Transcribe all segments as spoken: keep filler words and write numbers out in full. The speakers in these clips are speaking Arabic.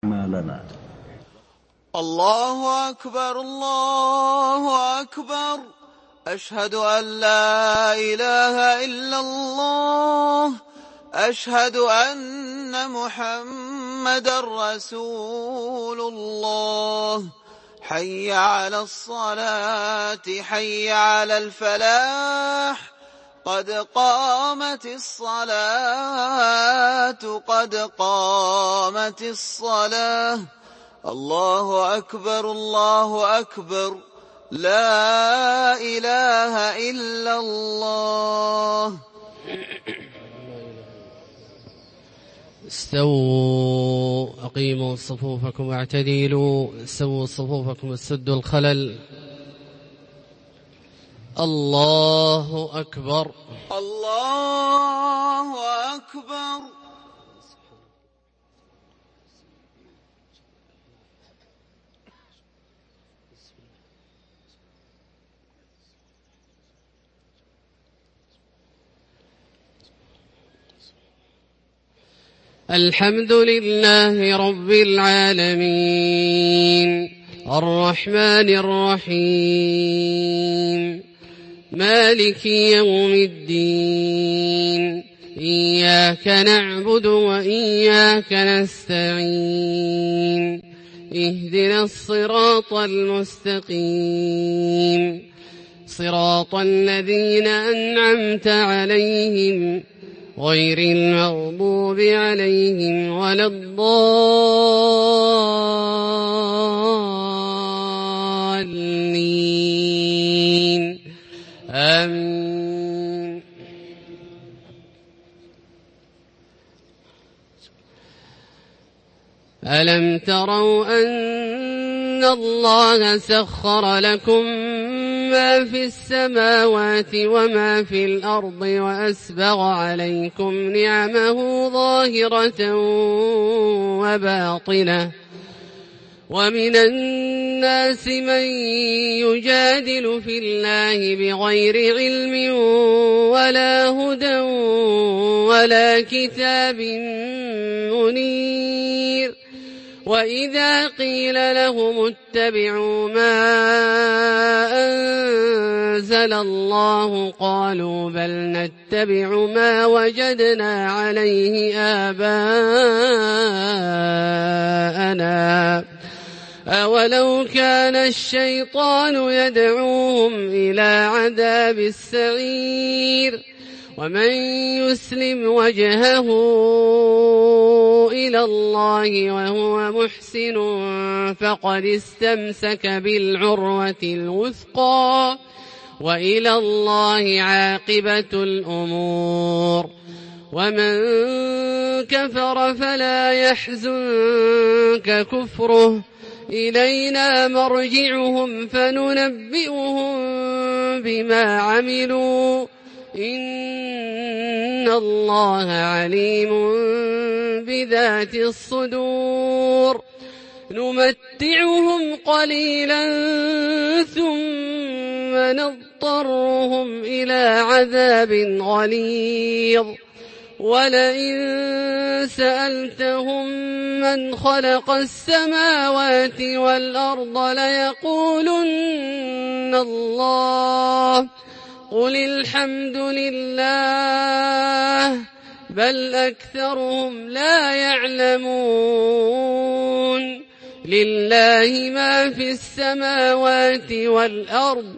لنا. الله أكبر الله أكبر، أشهد أن لا إله إلا الله، أشهد أن محمدا رسول الله. حي على الصلاة حي على الفلاح، قد قامت الصلاة قد قامت الصلاة. الله أكبر الله أكبر، لا إله إلا الله. استووا، أقيموا صفوفكم واعتدلوا، سووا صفوفكم وسدوا الخلل. الله أكبر الله أكبر. الحمد لله رب العالمين، الرحمن الرحيم، مالك يوم الدين، إياك نعبد وإياك نستعين، اهدنا الصراط المستقيم، صراط الذين أنعمت عليهم غير المغضوب عليهم ولا الضالين، آمين. ألم تروا أن الله سخر لكم ما في السماوات وما في الأرض وأسبغ عليكم نعمه ظاهرة وباطنة، ومن الناس من يجادل في الله بغير علم ولا هدى ولا كتاب منير. وإذا قيل لهم اتبعوا ما أنزل الله قالوا بل نتبع ما وجدنا عليه آباءنا أولو كان الشيطان يدعوهم إلى عذاب السعير. ومن يسلم وجهه إلى الله وهو محسن فقد استمسك بالعروة الوثقى، وإلى الله عاقبة الأمور. ومن كفر فلا يحزنك كفره، إلينا مرجعهم فننبئهم بما عملوا، إن الله عليم بذات الصدور. نمتعهم قليلا ثم نضطرهم إلى عذاب غليظ. ولئن سألتهم من خلق السماوات والأرض ليقولن الله، قل الحمد لله بل أكثرهم لا يعلمون. لله ما في السماوات والأرض،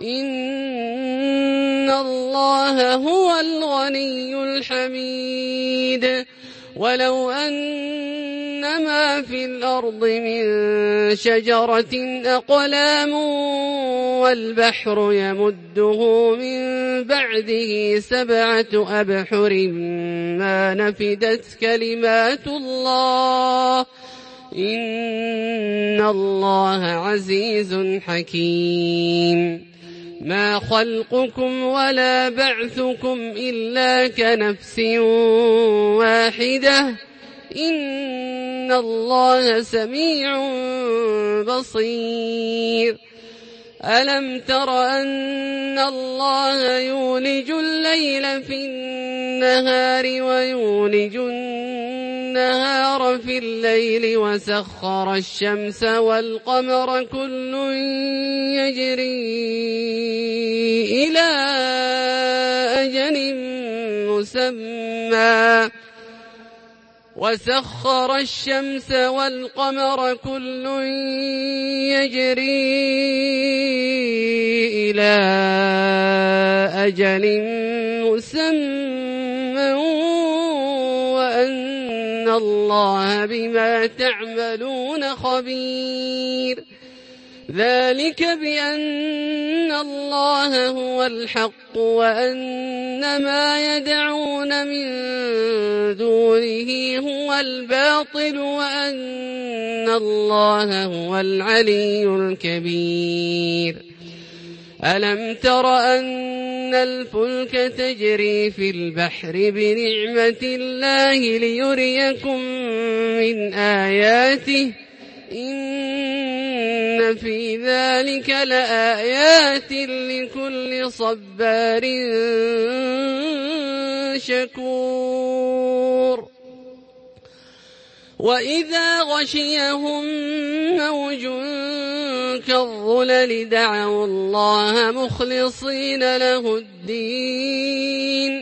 إن الله هو الغني الحميد. ولو أن ما في الأرض من شجرة أقلام والبحر يمده من بعده سبعة أبحر ما نفدت كلمات الله، إن الله عزيز حكيم. ما خلقكم ولا بعثكم إلا كنفس واحدة، إن الله سميع بصير. ألم تر أن الله يولج الليل في النهار ويولج النهار النهار في الليل وسخر الشمس والقمر كل يجري إلى أجل مسمى وسخر الشمس والقمر كل يجري إلى أجل مسمى وأن الله بما تعملون خبير. ذلك بأن الله هو الحق وأن ما يدعون من دونه هو الباطل وأن الله هو العلي الكبير. ألم تر أن الفلك تجري في البحر بنعمة الله ليريكم من آياته إن في ذلك لآيات لكل صبار شكور. وإذا غشيهم موج كالظلل دعوا الله مخلصين له الدين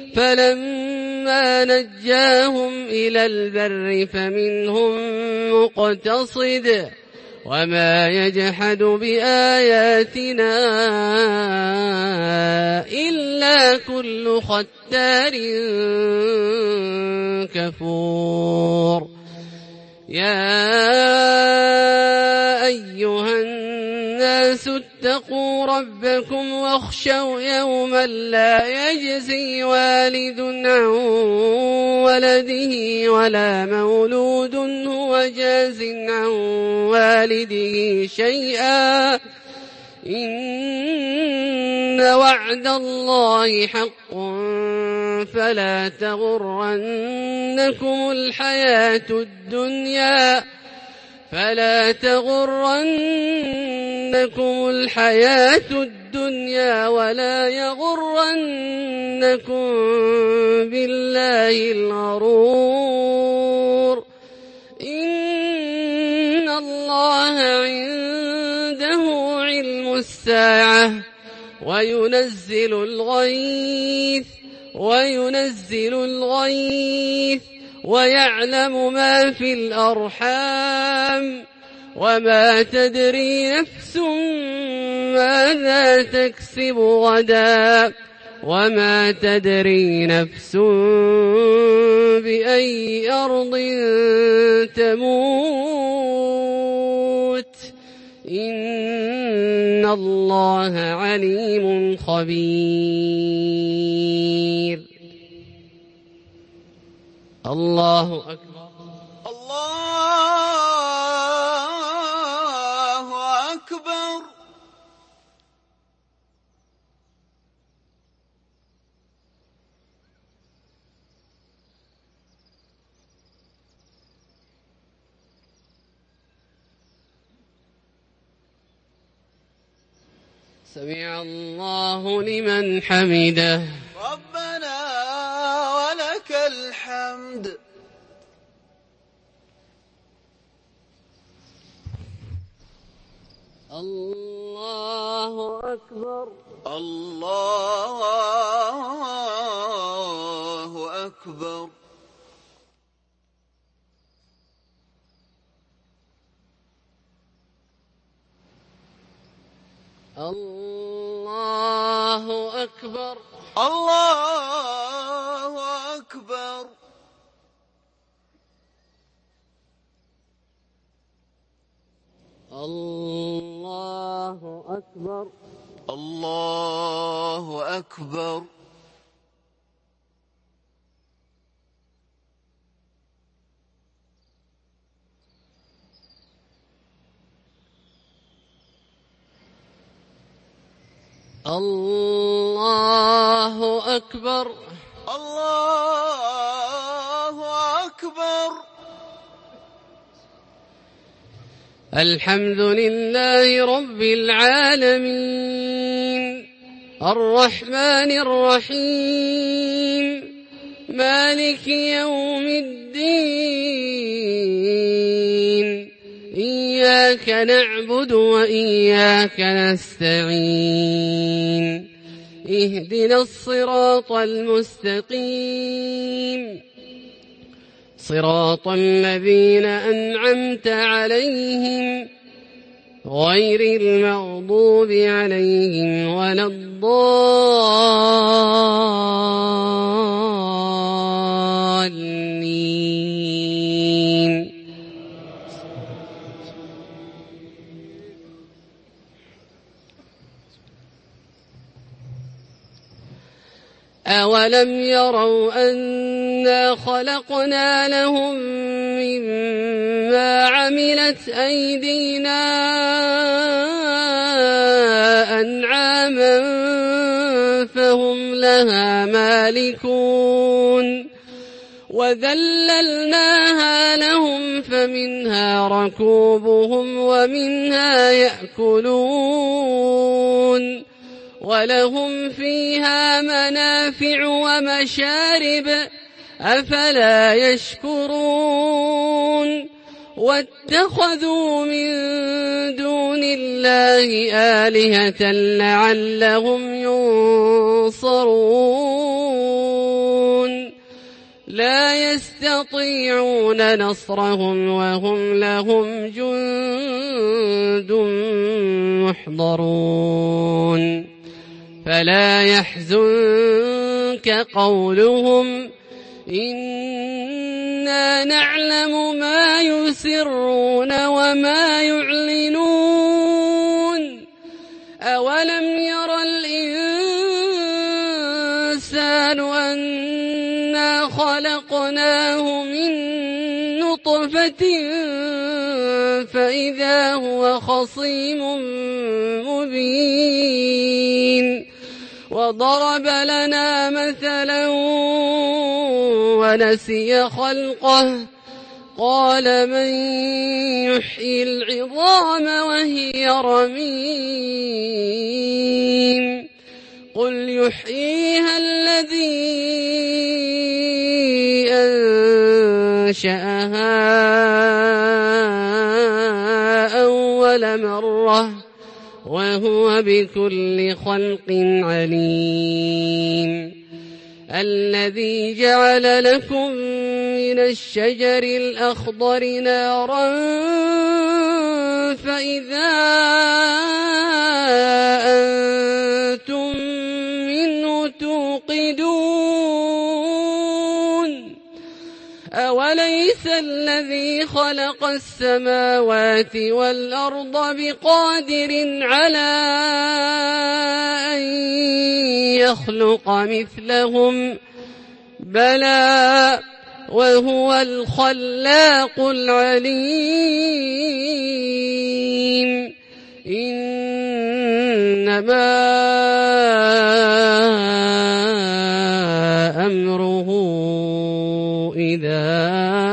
فلما نجاهم إلى البر فمنهم مقتصد وما يجحد بآياتنا إلا كل ختار كفور. يا أيها الناس اتقوا ربكم واخشوا يوما لا يجزي والد عن ولده ولا مولود هو جاز عن والده شيئا إن وعد الله حق فلا تغرنكم الحياة الدنيا فلا تغرنكم الحياة الدنيا ولا يغرنكم بالله الغرور. إن الله عنده علم الساعة وينزل الغيث وينزل الغيث ويعلم ما في الأرحام وما تدري نفس ماذا تكسب غدا وما تدري نفس بأي أرض تموت إن الله عليم خبير. الله أكبر. الله أكبر. سمع الله لمن حمده. ربنا ولك الحمد. الله أكبر. الله أكبر. الله أكبر. الله أكبر. الله أكبر. الله أكبر. الله أكبر. الله أكبر. الحمد لله رب العالمين الرحمن الرحيم مالك يوم الدين إياك نعبد وإياك نستعين اهدنا الصراط المستقيم صراط الذين أنعمت عليهم غير المغضوب عليهم ولا الضالين. أولم يروا أنا خلقنا لهم مما عملت أيدينا أنعاما فهم لها مالكون وذللناها لهم فمنها ركوبهم ومنها يأكلون ولهم فيها منافع ومشارب أفلا يشكرون واتخذوا من دون الله آلهة لعلهم ينصرون لا يستطيعون نصرهم وهم لهم جند محضرون فلا يحزنك قولهم إنا نعلم ما يسرون وما يعلنون أولم ير الإنسان أنا خلقناه من نطفة فإذا هو خصيم مبين وضرب لنا مثلا ونسي خلقه قال من يحيي العظام وهي رميم قل يحييها الذي أنشأها أول مرة وهو بكل خلق عليم الذي جعل لكم من الشجر الأخضر نارا فإذا أنتم منه توقدون أوليس الذي خلق السماوات والأرض بقادر على أن يخلق مثلهم بلى وهو الخلاق العليم إنما أمره إذا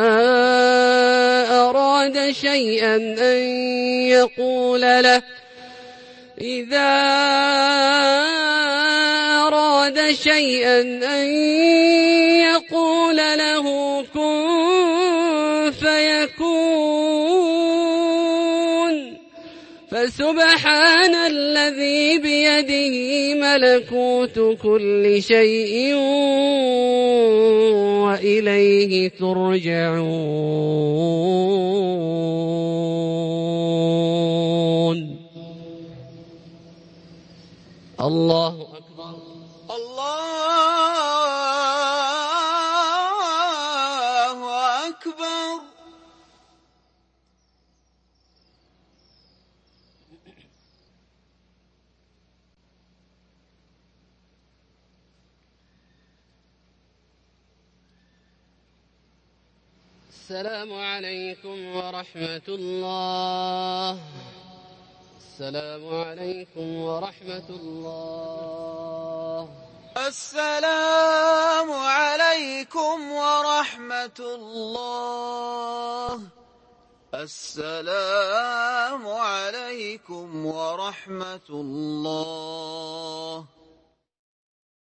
أراد شيئا أن يقول له إذا أراد شيئا أن يقول له كن فيكون فسبحان الذي بيده ملكوت كل شيء وإليه ترجعون. الله أكبر. الله أكبر. السلام عليكم ورحمة الله. السلام عليكم ورحمة الله. السلام عليكم ورحمة الله. السلام عليكم ورحمة الله.